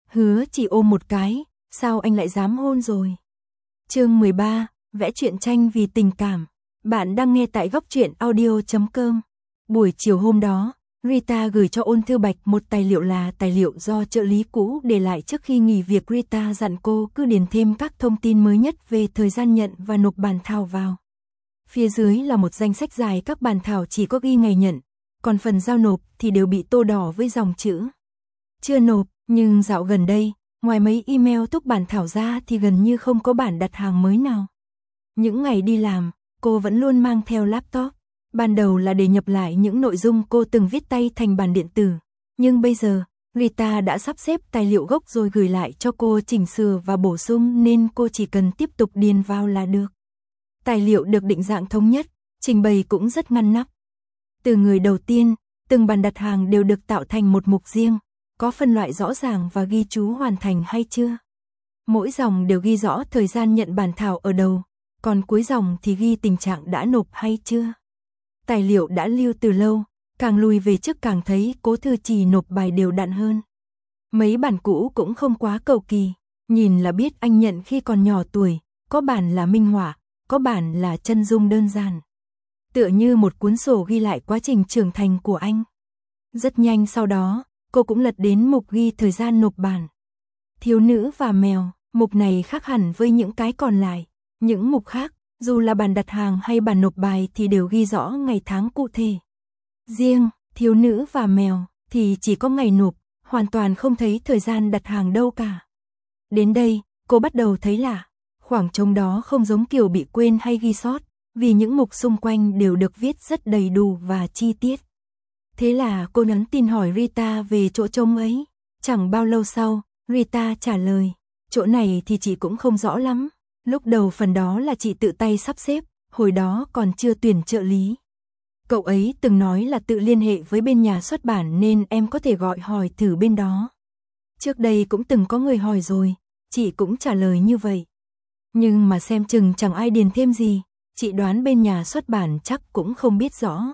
Hứa chỉ ôm một cái, sao anh lại dám hôn rồi? Chương 13, vẽ truyện tranh vì tình cảm. Bạn đang nghe tại góc truyện audio.com. Buổi chiều hôm đó, Rita gửi cho Ôn Thư Bạch một tài liệu là tài liệu do trợ lý cũ để lại trước khi nghỉ việc. Rita dặn cô cứ điền thêm các thông tin mới nhất về thời gian nhận và nộp bản thảo vào. Phía dưới là một danh sách dài các bản thảo chỉ có ghi ngày nhận, còn phần giao nộp thì đều bị tô đỏ với dòng chữ chưa nộp. Nhưng dạo gần đây, ngoài mấy email thúc bản thảo ra thì gần như không có bản đặt hàng mới nào. Những ngày đi làm, cô vẫn luôn mang theo laptop. Ban đầu là để nhập lại những nội dung cô từng viết tay thành bản điện tử. Nhưng bây giờ, Rita đã sắp xếp tài liệu gốc rồi gửi lại cho cô chỉnh sửa và bổ sung nên cô chỉ cần tiếp tục điền vào là được. Tài liệu được định dạng thống nhất, trình bày cũng rất ngăn nắp. Từ người đầu tiên, từng bản đặt hàng đều được tạo thành một mục riêng, có phân loại rõ ràng và ghi chú hoàn thành hay chưa. Mỗi dòng đều ghi rõ thời gian nhận bản thảo ở đầu, còn cuối dòng thì ghi tình trạng đã nộp hay chưa. Tài liệu đã lưu từ lâu, càng lùi về trước càng thấy Cố Thư Trì nộp bài đều đặn hơn. Mấy bản cũ cũng không quá cầu kỳ, nhìn là biết anh nhận khi còn nhỏ tuổi, có bản là minh họa, có bản là chân dung đơn giản. Tựa như một cuốn sổ ghi lại quá trình trưởng thành của anh. Rất nhanh sau đó, cô cũng lật đến mục ghi thời gian nộp bản. Thiếu nữ và mèo, mục này khác hẳn với những cái còn lại. Những mục khác, dù là bản đặt hàng hay bản nộp bài thì đều ghi rõ ngày tháng cụ thể. Riêng, thiếu nữ và mèo thì chỉ có ngày nộp, hoàn toàn không thấy thời gian đặt hàng đâu cả. Đến đây, cô bắt đầu thấy lạ, khoảng trống đó không giống kiểu bị quên hay ghi sót, vì những mục xung quanh đều được viết rất đầy đủ và chi tiết. Thế là cô nhắn tin hỏi Rita về chỗ trống ấy. Chẳng bao lâu sau, Rita trả lời, chỗ này thì chị cũng không rõ lắm. Lúc đầu phần đó là chị tự tay sắp xếp, hồi đó còn chưa tuyển trợ lý. Cậu ấy từng nói là tự liên hệ với bên nhà xuất bản nên em có thể gọi hỏi thử bên đó. Trước đây cũng từng có người hỏi rồi, chị cũng trả lời như vậy. Nhưng mà xem chừng chẳng ai điền thêm gì, chị đoán bên nhà xuất bản chắc cũng không biết rõ.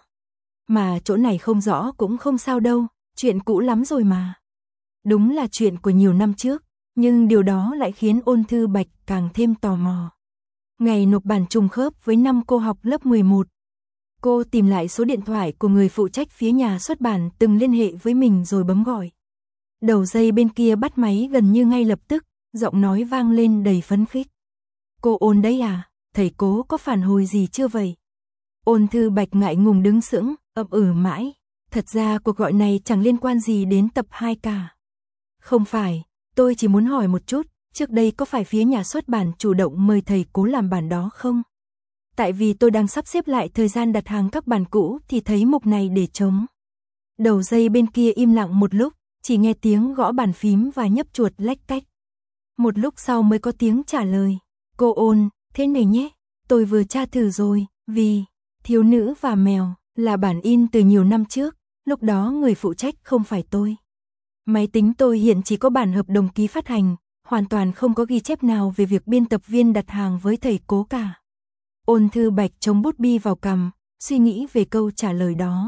Mà chỗ này không rõ cũng không sao đâu, chuyện cũ lắm rồi mà. Đúng là chuyện của nhiều năm trước, nhưng điều đó lại khiến Ôn Thư Bạch càng thêm tò mò. Ngày nộp bản trùng khớp với năm cô học lớp 11. Cô tìm lại số điện thoại của người phụ trách phía nhà xuất bản từng liên hệ với mình rồi bấm gọi. Đầu dây bên kia bắt máy gần như ngay lập tức, giọng nói vang lên đầy phấn khích. Cô Ôn đấy à, thầy Cố có phản hồi gì chưa vậy? Ôn Thư Bạch ngại ngùng đứng sững, ậm mãi. Thật ra cuộc gọi này chẳng liên quan gì đến tập 2 cả. Không phải, tôi chỉ muốn hỏi một chút, trước đây có phải phía nhà xuất bản chủ động mời thầy Cố làm bản đó không? Tại vì tôi đang sắp xếp lại thời gian đặt hàng các bản cũ thì thấy mục này để trống. Đầu dây bên kia im lặng một lúc, chỉ nghe tiếng gõ bàn phím và nhấp chuột lách cách. Một lúc sau mới có tiếng trả lời. Cô Ôn, thế này nhé, tôi vừa tra thử rồi, vì thiếu nữ và mèo là bản in từ nhiều năm trước, lúc đó người phụ trách không phải tôi. Máy tính tôi hiện chỉ có bản hợp đồng ký phát hành, hoàn toàn không có ghi chép nào về việc biên tập viên đặt hàng với thầy Cố cả. Ôn Thư Bạch chống bút bi vào cằm, suy nghĩ về câu trả lời đó.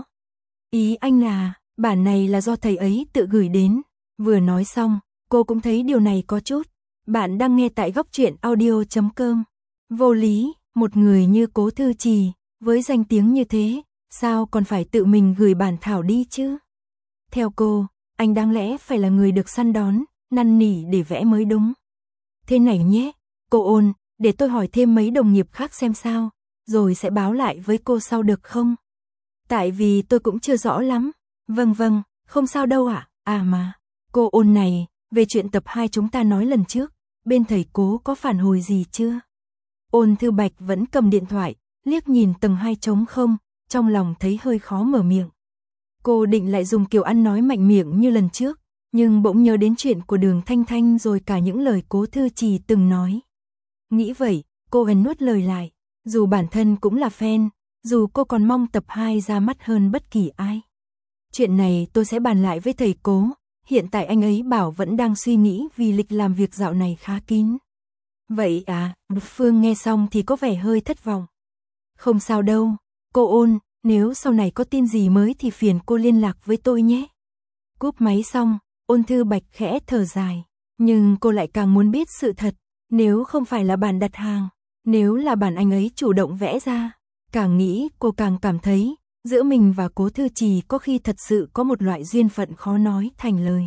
Ý anh là, bản này là do thầy ấy tự gửi đến. Vừa nói xong, cô cũng thấy điều này có chút. Bạn đang nghe tại góc truyện audio.com. Vô lý, một người như Cố Thư Trì, với danh tiếng như thế, sao còn phải tự mình gửi bản thảo đi chứ? Theo cô, anh đáng lẽ phải là người được săn đón, năn nỉ để vẽ mới đúng. Thế này nhé, cô Ôn, để tôi hỏi thêm mấy đồng nghiệp khác xem sao, rồi sẽ báo lại với cô sau được không? Tại vì tôi cũng chưa rõ lắm. Vâng, không sao đâu ạ. À mà, cô Ôn này, về chuyện tập 2 chúng ta nói lần trước, bên thầy Cố có phản hồi gì chưa? Ôn Thư Bạch vẫn cầm điện thoại, liếc nhìn tầng 2 trống không, trong lòng thấy hơi khó mở miệng. Cô định lại dùng kiểu ăn nói mạnh miệng như lần trước, nhưng bỗng nhớ đến chuyện của Đường Thanh Thanh rồi cả những lời Cố Thư Trì từng nói. Nghĩ vậy, cô hèn nuốt lời lại, dù bản thân cũng là fan, dù cô còn mong tập 2 ra mắt hơn bất kỳ ai. Chuyện này tôi sẽ bàn lại với thầy Cố, hiện tại anh ấy bảo vẫn đang suy nghĩ vì lịch làm việc dạo này khá kín. Vậy à, Phương nghe xong thì có vẻ hơi thất vọng. Không sao đâu, cô Ôn, nếu sau này có tin gì mới thì phiền cô liên lạc với tôi nhé. Cúp máy xong, Ôn Thư Bạch khẽ thở dài. Nhưng cô lại càng muốn biết sự thật, nếu không phải là bản đặt hàng, nếu là bản anh ấy chủ động vẽ ra. Càng nghĩ cô càng cảm thấy, giữa mình và Cố Thư Trì có khi thật sự có một loại duyên phận khó nói thành lời.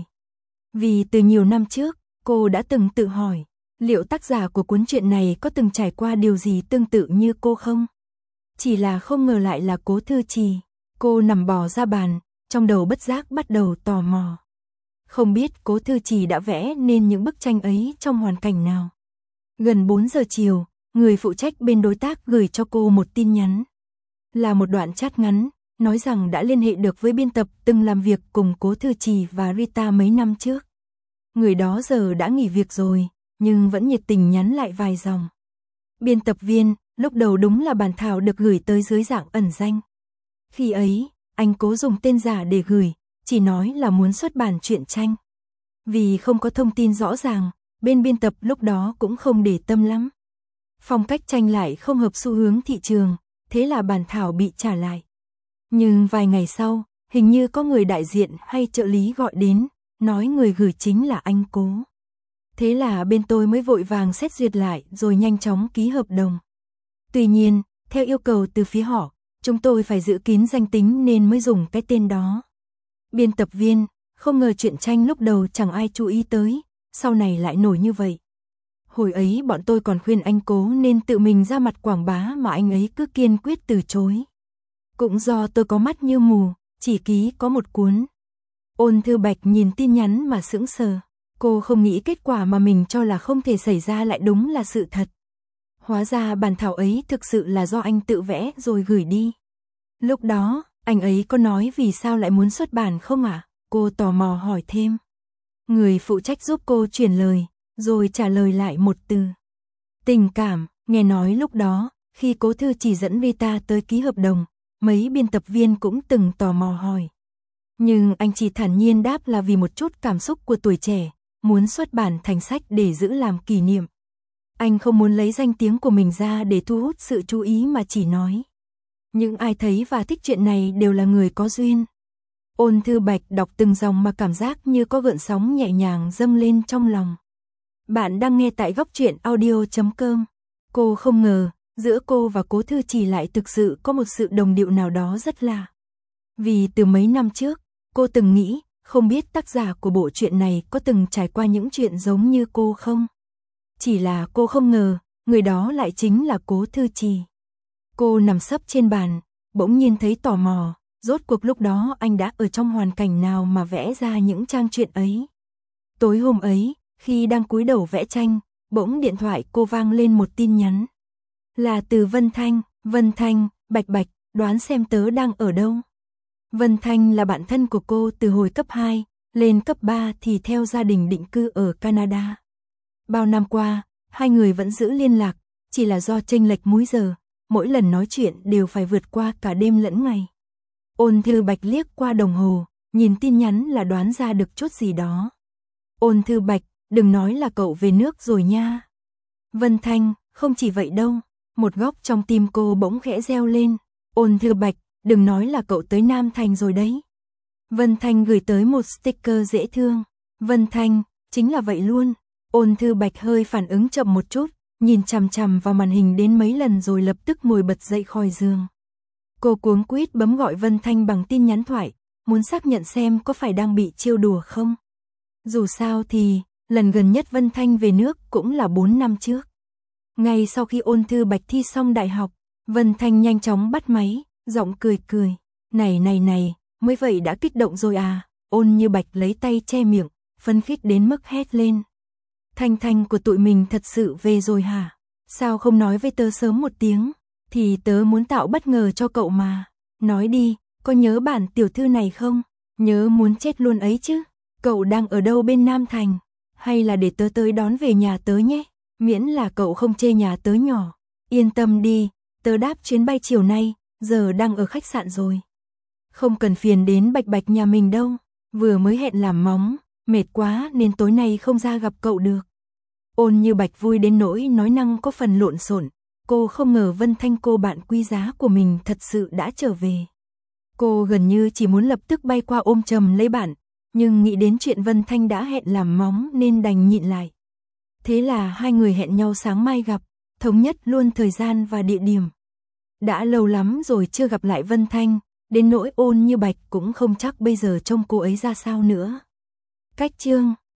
Vì từ nhiều năm trước, cô đã từng tự hỏi, liệu tác giả của cuốn truyện này có từng trải qua điều gì tương tự như cô không? Chỉ là không ngờ lại là Cố Thư Trì. Cô nằm bò ra bàn, trong đầu bất giác bắt đầu tò mò. Không biết Cố Thư Trì đã vẽ nên những bức tranh ấy trong hoàn cảnh nào. Gần 4 giờ chiều, người phụ trách bên đối tác gửi cho cô một tin nhắn. Là một đoạn chat ngắn, nói rằng đã liên hệ được với biên tập từng làm việc cùng Cố Thư Trì và Rita mấy năm trước. Người đó giờ đã nghỉ việc rồi, nhưng vẫn nhiệt tình nhắn lại vài dòng. Biên tập viên, lúc đầu đúng là bản thảo được gửi tới dưới dạng ẩn danh. Khi ấy, anh cố dùng tên giả để gửi, chỉ nói là muốn xuất bản truyện tranh. Vì không có thông tin rõ ràng, bên biên tập lúc đó cũng không để tâm lắm. Phong cách tranh lại không hợp xu hướng thị trường, thế là bản thảo bị trả lại. Nhưng vài ngày sau, hình như có người đại diện hay trợ lý gọi đến, nói người gửi chính là anh Cố. Thế là bên tôi mới vội vàng xét duyệt lại rồi nhanh chóng ký hợp đồng. Tuy nhiên, theo yêu cầu từ phía họ, chúng tôi phải giữ kín danh tính nên mới dùng cái tên đó. Biên tập viên, không ngờ truyện tranh lúc đầu chẳng ai chú ý tới, sau này lại nổi như vậy. Hồi ấy bọn tôi còn khuyên anh Cố nên tự mình ra mặt quảng bá mà anh ấy cứ kiên quyết từ chối. Cũng do tôi có mắt như mù, chỉ ký có một cuốn. Ôn Thư Bạch nhìn tin nhắn mà sững sờ. Cô không nghĩ kết quả mà mình cho là không thể xảy ra lại đúng là sự thật. Hóa ra bản thảo ấy thực sự là do anh tự vẽ rồi gửi đi. Lúc đó, anh ấy có nói vì sao lại muốn xuất bản không ạ? Cô tò mò hỏi thêm. Người phụ trách giúp cô chuyển lời, rồi trả lời lại một từ. Tình cảm, nghe nói lúc đó, khi Cố Thư Trì dẫn Rita tới ký hợp đồng, mấy biên tập viên cũng từng tò mò hỏi. Nhưng anh chỉ thản nhiên đáp là vì một chút cảm xúc của tuổi trẻ, muốn xuất bản thành sách để giữ làm kỷ niệm. Anh không muốn lấy danh tiếng của mình ra để thu hút sự chú ý mà chỉ nói. Những ai thấy và thích chuyện này đều là người có duyên. Ôn Thư Bạch đọc từng dòng mà cảm giác như có gợn sóng nhẹ nhàng dâng lên trong lòng. Bạn đang nghe tại Góc Truyện Audio.com. Cô không ngờ, giữa cô và Cố Thư Trì lại thực sự có một sự đồng điệu nào đó rất lạ. Vì từ mấy năm trước, cô từng nghĩ, không biết tác giả của bộ truyện này có từng trải qua những chuyện giống như cô không? Chỉ là cô không ngờ, người đó lại chính là Cố Thư Trì. Cô nằm sấp trên bàn, bỗng nhiên thấy tò mò, rốt cuộc lúc đó anh đã ở trong hoàn cảnh nào mà vẽ ra những trang truyện ấy. Tối hôm ấy, khi đang cúi đầu vẽ tranh, bỗng điện thoại cô vang lên một tin nhắn. Là từ Vân Thanh, Bạch Bạch, đoán xem tớ đang ở đâu. Vân Thanh là bạn thân của cô từ hồi cấp 2, lên cấp 3 thì theo gia đình định cư ở Canada. Bao năm qua, hai người vẫn giữ liên lạc, chỉ là do chênh lệch múi giờ, mỗi lần nói chuyện đều phải vượt qua cả đêm lẫn ngày. Ôn Thư Bạch liếc qua đồng hồ, nhìn tin nhắn là đoán ra được chút gì đó. Ôn Thư Bạch, đừng nói là cậu về nước rồi nha. Vân Thanh, không chỉ vậy đâu, một góc trong tim cô bỗng khẽ reo lên. Ôn Thư Bạch, đừng nói là cậu tới Nam Thành rồi đấy. Vân Thanh gửi tới một sticker dễ thương. Vân Thanh, chính là vậy luôn. Ôn Thư Bạch hơi phản ứng chậm một chút, nhìn chằm chằm vào màn hình đến mấy lần rồi lập tức ngồi bật dậy khỏi giường. Cô cuống quýt bấm gọi Vân Thanh bằng tin nhắn thoại, muốn xác nhận xem có phải đang bị trêu đùa không. Dù sao thì, lần gần nhất Vân Thanh về nước cũng là 4 năm trước. Ngay sau khi Ôn Thư Bạch thi xong đại học, Vân Thanh nhanh chóng bắt máy, giọng cười cười. Này, mới vậy đã kích động rồi à? Ôn Như Bạch lấy tay che miệng, phấn khích đến mức hét lên. Thanh của tụi mình thật sự về rồi hả? Sao không nói với tớ sớm một tiếng? Thì tớ muốn tạo bất ngờ cho cậu mà. Nói đi, có nhớ bản tiểu thư này không? Nhớ muốn chết luôn ấy chứ. Cậu đang ở đâu bên Nam Thành? Hay là để tớ tới đón về nhà tớ nhé? Miễn là cậu không chê nhà tớ nhỏ. Yên tâm đi, tớ đáp chuyến bay chiều nay, giờ đang ở khách sạn rồi. Không cần phiền đến Bạch Bạch nhà mình đâu. Vừa mới hẹn làm móng, mệt quá nên tối nay không ra gặp cậu được. Ôn Như Bạch vui đến nỗi nói năng có phần lộn xộn. Cô không ngờ Vân Thanh cô bạn quý giá của mình thật sự đã trở về. Cô gần như chỉ muốn lập tức bay qua ôm chầm lấy bạn, nhưng nghĩ đến chuyện Vân Thanh đã hẹn làm móng nên đành nhịn lại. Thế là hai người hẹn nhau sáng mai gặp, thống nhất luôn thời gian và địa điểm. Đã lâu lắm rồi chưa gặp lại Vân Thanh, đến nỗi Ôn Như Bạch cũng không chắc bây giờ trông cô ấy ra sao nữa. Cách chương